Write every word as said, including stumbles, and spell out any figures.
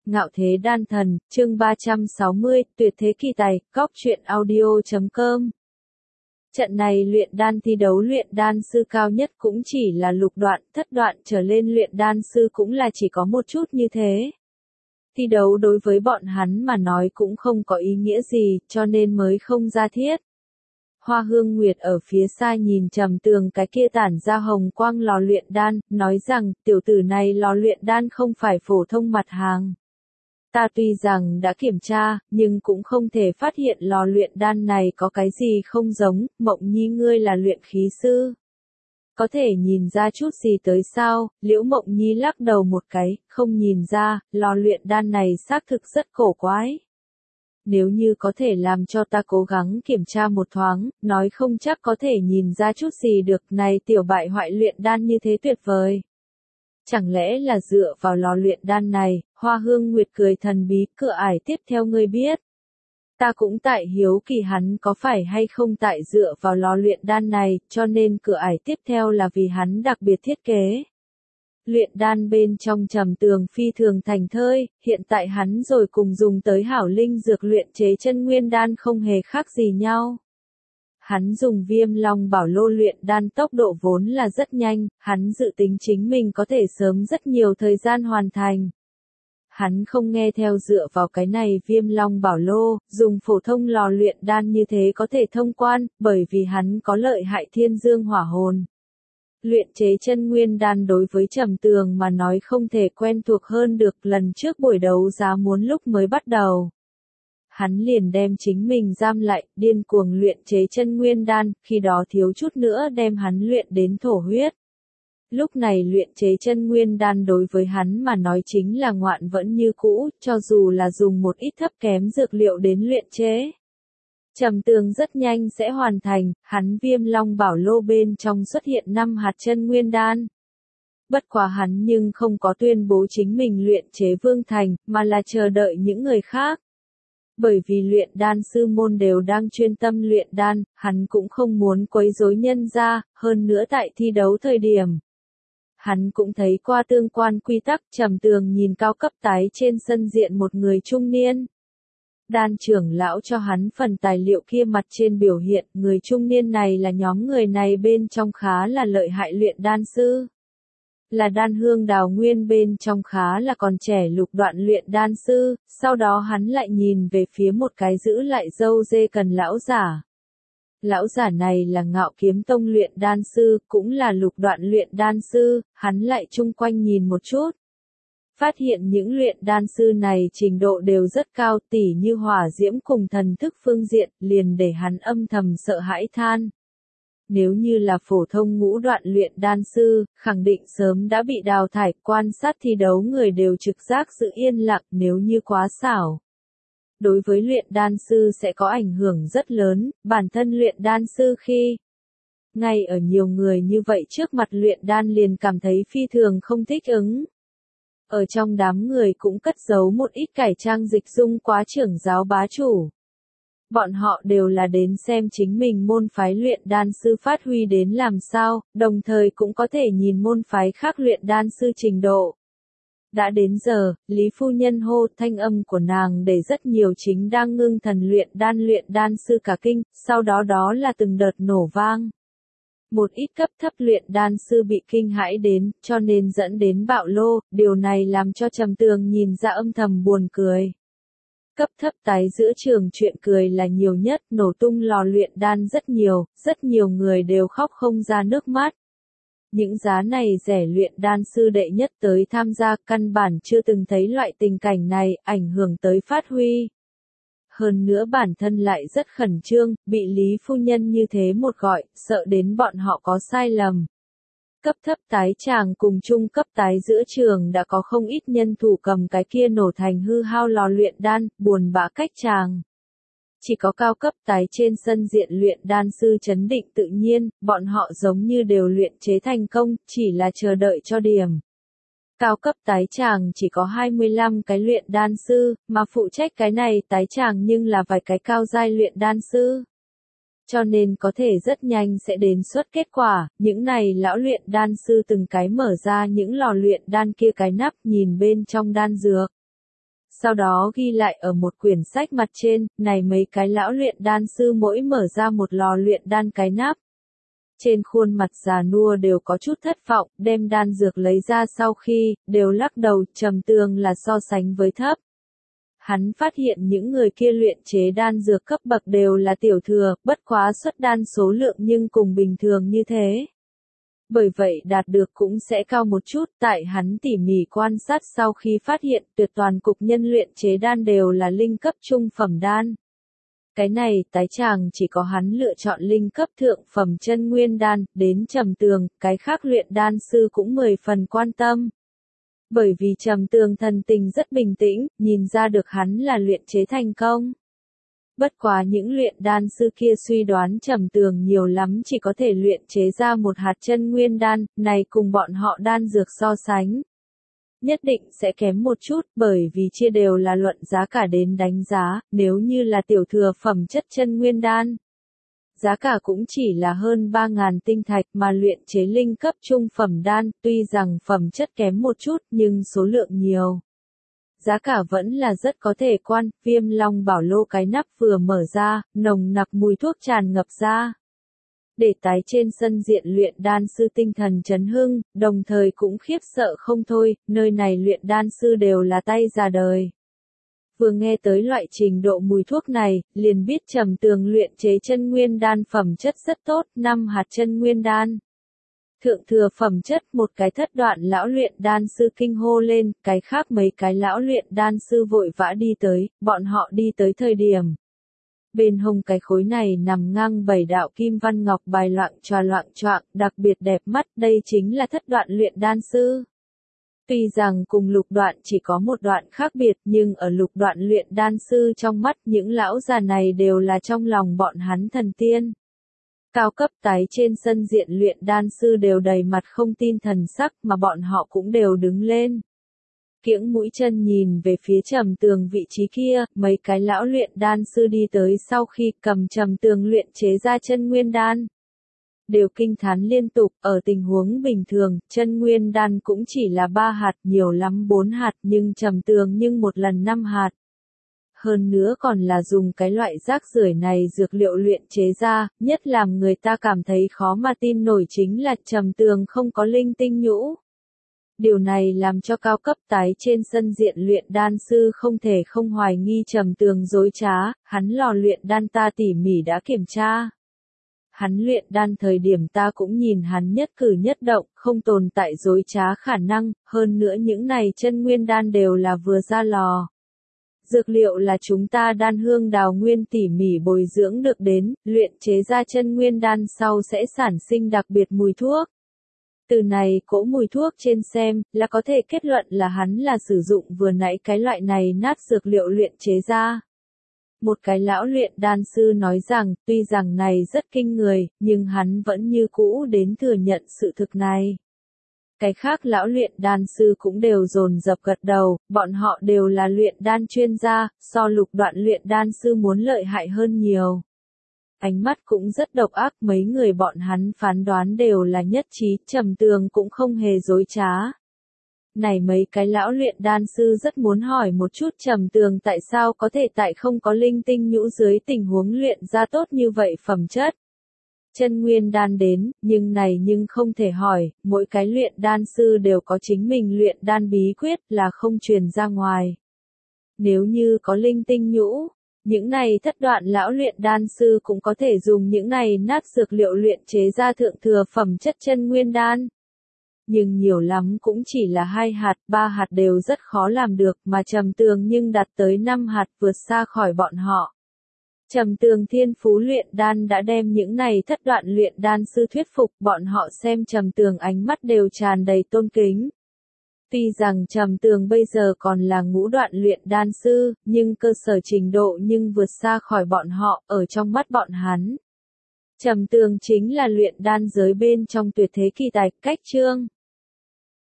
Ngạo Thế Đan Thần, chương ba trăm sáu mươi, Tuyệt Thế Kỳ Tài, cóc truyện audio chấm com. Trận này luyện đan thi đấu luyện đan sư cao nhất cũng chỉ là lục đoạn, thất đoạn trở lên luyện đan sư cũng là chỉ có một chút như thế. Thi đấu đối với bọn hắn mà nói cũng không có ý nghĩa gì, cho nên mới không ra thiết. Hoa Hương Nguyệt ở phía xa nhìn trầm tường cái kia tản ra hồng quang lò luyện đan, nói rằng, tiểu tử này lò luyện đan không phải phổ thông mặt hàng. Ta tuy rằng đã kiểm tra, nhưng cũng không thể phát hiện lò luyện đan này có cái gì không giống, Mộng Nhi ngươi là luyện khí sư. Có thể nhìn ra chút gì tới sao, Liễu Mộng Nhi lắc đầu một cái, không nhìn ra, lò luyện đan này xác thực rất cổ quái. Nếu như có thể làm cho ta cố gắng kiểm tra một thoáng, nói không chắc có thể nhìn ra chút gì được, này tiểu bại hoại luyện đan như thế tuyệt vời. Chẳng lẽ là dựa vào lò luyện đan này, Hoa Hương Nguyệt cười thần bí, cửa ải tiếp theo ngươi biết. Ta cũng tại hiếu kỳ hắn có phải hay không tại dựa vào lò luyện đan này, cho nên cửa ải tiếp theo là vì hắn đặc biệt thiết kế. Luyện đan bên trong trầm tường phi thường thành thơi, hiện tại hắn rồi cùng dùng tới hảo linh dược luyện chế chân nguyên đan không hề khác gì nhau. Hắn dùng Viêm Long Bảo Lô luyện đan tốc độ vốn là rất nhanh, hắn dự tính chính mình có thể sớm rất nhiều thời gian hoàn thành. Hắn không nghe theo dựa vào cái này Viêm Long Bảo Lô, dùng phổ thông lò luyện đan như thế có thể thông quan, bởi vì hắn có lợi hại thiên dương hỏa hồn. Luyện chế chân nguyên đan đối với trầm tường mà nói không thể quen thuộc hơn được, lần trước buổi đấu giá muốn lúc mới bắt đầu. Hắn liền đem chính mình giam lại, điên cuồng luyện chế chân nguyên đan, khi đó thiếu chút nữa đem hắn luyện đến thổ huyết. Lúc này luyện chế chân nguyên đan đối với hắn mà nói chính là ngoạn vẫn như cũ, cho dù là dùng một ít thấp kém dược liệu đến luyện chế. Trầm tường rất nhanh sẽ hoàn thành, hắn Viêm Long Bảo Lô bên trong xuất hiện năm hạt chân nguyên đan. Bất quá hắn nhưng không có tuyên bố chính mình luyện chế vương thành, mà là chờ đợi những người khác. Bởi vì luyện đan sư môn đều đang chuyên tâm luyện đan, hắn cũng không muốn quấy rối nhân ra, hơn nữa tại thi đấu thời điểm. Hắn cũng thấy qua tương quan quy tắc, trầm tường nhìn cao cấp tái trên sân diện một người trung niên. Đan trưởng lão cho hắn phần tài liệu kia mặt trên biểu hiện, người trung niên này là nhóm người này bên trong khá là lợi hại luyện đan sư. Là đan hương đào nguyên bên trong khá là còn trẻ lục đoạn luyện đan sư, sau đó hắn lại nhìn về phía một cái giữ lại râu dê cần lão giả. Lão giả này là Ngạo Kiếm Tông luyện đan sư, cũng là lục đoạn luyện đan sư, hắn lại chung quanh nhìn một chút. Phát hiện những luyện đan sư này trình độ đều rất cao, tỉ như hỏa diễm cùng thần thức phương diện, liền để hắn âm thầm sợ hãi than. Nếu như là phổ thông ngũ đoạn luyện đan sư, khẳng định sớm đã bị đào thải, quan sát thi đấu người đều trực giác sự yên lặng nếu như quá xảo. Đối với luyện đan sư sẽ có ảnh hưởng rất lớn, bản thân luyện đan sư khi ngay ở nhiều người như vậy trước mặt luyện đan liền cảm thấy phi thường không thích ứng. Ở trong đám người cũng cất giấu một ít cải trang dịch dung quá trưởng giáo bá chủ. Bọn họ đều là đến xem chính mình môn phái luyện đan sư phát huy đến làm sao, đồng thời cũng có thể nhìn môn phái khác luyện đan sư trình độ. Đã đến giờ, Lý Phu Nhân hô, thanh âm của nàng để rất nhiều chính đang ngưng thần luyện đan luyện đan sư cả kinh, sau đó đó là từng đợt nổ vang. Một ít cấp thấp luyện đan sư bị kinh hãi đến, cho nên dẫn đến bạo lô, điều này làm cho trầm tường nhìn ra âm thầm buồn cười. Cấp thấp tái giữa trường chuyện cười là nhiều nhất, nổ tung lò luyện đan rất nhiều, rất nhiều người đều khóc không ra nước mắt. Những giá này rẻ luyện đan sư đệ nhất tới tham gia, căn bản chưa từng thấy loại tình cảnh này, ảnh hưởng tới phát huy. Hơn nữa bản thân lại rất khẩn trương, bị Lý Phu Nhân như thế một gọi, sợ đến bọn họ có sai lầm. Cấp thấp tái tràng cùng trung cấp tái giữa trường đã có không ít nhân thủ cầm cái kia nổ thành hư hao lò luyện đan, buồn bã cách tràng. Chỉ có cao cấp tái trên sân diện luyện đan sư chấn định tự nhiên, bọn họ giống như đều luyện chế thành công, chỉ là chờ đợi cho điểm. Cao cấp tái tràng chỉ có hai mươi lăm cái luyện đan sư, mà phụ trách cái này tái tràng nhưng là vài cái cao giai luyện đan sư. Cho nên có thể rất nhanh sẽ đến xuất kết quả, những này lão luyện đan sư từng cái mở ra những lò luyện đan kia cái nắp nhìn bên trong đan dược. sau đó ghi lại ở một quyển sách mặt trên, này mấy cái lão luyện đan sư mỗi mở ra một lò luyện đan cái nắp. Trên khuôn mặt già nua đều có chút thất vọng, đem đan dược lấy ra sau khi, đều lắc đầu, Trầm Tường là so sánh với thấp. Hắn phát hiện những người kia luyện chế đan dược cấp bậc đều là tiểu thừa, bất quá xuất đan số lượng nhưng cùng bình thường như thế. Bởi vậy đạt được cũng sẽ cao một chút, tại hắn tỉ mỉ quan sát sau khi phát hiện tuyệt toàn cục nhân luyện chế đan đều là linh cấp trung phẩm đan. Cái này tái chàng chỉ có hắn lựa chọn linh cấp thượng phẩm chân nguyên đan, đến Trầm Tường, cái khác luyện đan sư cũng mười phần quan tâm. Bởi vì Trầm Tường thần tình rất bình tĩnh, nhìn ra được hắn là luyện chế thành công. Bất quá những luyện đan sư kia suy đoán Trầm Tường nhiều lắm chỉ có thể luyện chế ra một hạt chân nguyên đan, này cùng bọn họ đan dược so sánh. Nhất định sẽ kém một chút, bởi vì chia đều là luận giá cả đến đánh giá, nếu như là tiểu thừa phẩm chất chân nguyên đan. Giá cả cũng chỉ là hơn ba nghìn tinh thạch mà luyện chế linh cấp trung phẩm đan, tuy rằng phẩm chất kém một chút nhưng số lượng nhiều. Giá cả vẫn là rất có thể quan, Viêm Long Bảo Lô cái nắp vừa mở ra, nồng nặc mùi thuốc tràn ngập ra. Để tái trên sân diện luyện đan sư tinh thần chấn hưng, đồng thời cũng khiếp sợ không thôi, nơi này luyện đan sư đều là tay già đời. Vừa nghe tới loại trình độ mùi thuốc này, liền biết Trầm Tường luyện chế chân nguyên đan phẩm chất rất tốt, năm hạt chân nguyên đan. Thượng thừa phẩm chất, một cái thất đoạn lão luyện đan sư kinh hô lên, cái khác mấy cái lão luyện đan sư vội vã đi tới, bọn họ đi tới thời điểm. Bên hông cái khối này nằm ngang bảy đạo kim văn ngọc bài loạn tròa loạn choạng, đặc biệt đẹp mắt, đây chính là thất đoạn luyện đan sư. Tuy rằng cùng lục đoạn chỉ có một đoạn khác biệt nhưng ở lục đoạn luyện đan sư trong mắt những lão già này đều là trong lòng bọn hắn thần tiên. Cao cấp tái trên sân diện luyện đan sư đều đầy mặt không tin thần sắc mà bọn họ cũng đều đứng lên. Kiễng mũi chân nhìn về phía Trầm Tường vị trí kia, mấy cái lão luyện đan sư đi tới sau khi cầm Trầm Tường luyện chế ra chân nguyên đan. Đều kinh thán liên tục, ở tình huống bình thường, chân nguyên đan cũng chỉ là ba hạt, nhiều lắm bốn hạt nhưng Trầm Tường nhưng một lần năm hạt. Hơn nữa còn là dùng cái loại rác rưởi này dược liệu luyện chế ra, nhất làm người ta cảm thấy khó mà tin nổi chính là Trầm Tường không có linh tinh nhũ. Điều này làm cho cao cấp tái trên sân diện luyện đan sư không thể không hoài nghi Trầm Tường dối trá, hắn lò luyện đan ta tỉ mỉ đã kiểm tra. Hắn luyện đan thời điểm ta cũng nhìn hắn nhất cử nhất động, không tồn tại dối trá khả năng, hơn nữa những này chân nguyên đan đều là vừa ra lò. Dược liệu là chúng ta đan hương đào nguyên tỉ mỉ bồi dưỡng được đến, luyện chế ra chân nguyên đan sau sẽ sản sinh đặc biệt mùi thuốc. Từ này cỗ mùi thuốc trên xem, là có thể kết luận là hắn là sử dụng vừa nãy cái loại này nát dược liệu luyện chế ra. Một cái lão luyện đan sư nói rằng, tuy rằng này rất kinh người, nhưng hắn vẫn như cũ đến thừa nhận sự thực này. Cái khác lão luyện đan sư cũng đều dồn dập gật đầu, bọn họ đều là luyện đan chuyên gia, so lục đoạn luyện đan sư muốn lợi hại hơn nhiều. Ánh mắt cũng rất độc ác, mấy người bọn hắn phán đoán đều là nhất trí, Trầm Tường cũng không hề dối trá. Này mấy cái lão luyện đan sư rất muốn hỏi một chút Trầm Tường tại sao có thể tại không có linh tinh nhũ dưới tình huống luyện ra tốt như vậy phẩm chất. Chân nguyên đan đến, nhưng này nhưng không thể hỏi, mỗi cái luyện đan sư đều có chính mình luyện đan bí quyết là không truyền ra ngoài. Nếu như có linh tinh nhũ, những này thất đoạn lão luyện đan sư cũng có thể dùng những này nát dược liệu luyện chế ra thượng thừa phẩm chất chân nguyên đan. Nhưng nhiều lắm cũng chỉ là hai hạt, ba hạt đều rất khó làm được mà Trầm Tường nhưng đạt tới năm hạt vượt xa khỏi bọn họ. Trầm Tường thiên phú luyện đan đã đem những này thất đoạn luyện đan sư thuyết phục, bọn họ xem Trầm Tường ánh mắt đều tràn đầy tôn kính. Tuy rằng Trầm Tường bây giờ còn là ngũ đoạn luyện đan sư, nhưng cơ sở trình độ nhưng vượt xa khỏi bọn họ, ở trong mắt bọn hắn. Trầm Tường chính là luyện đan giới bên trong tuyệt thế kỳ tài, cách chương.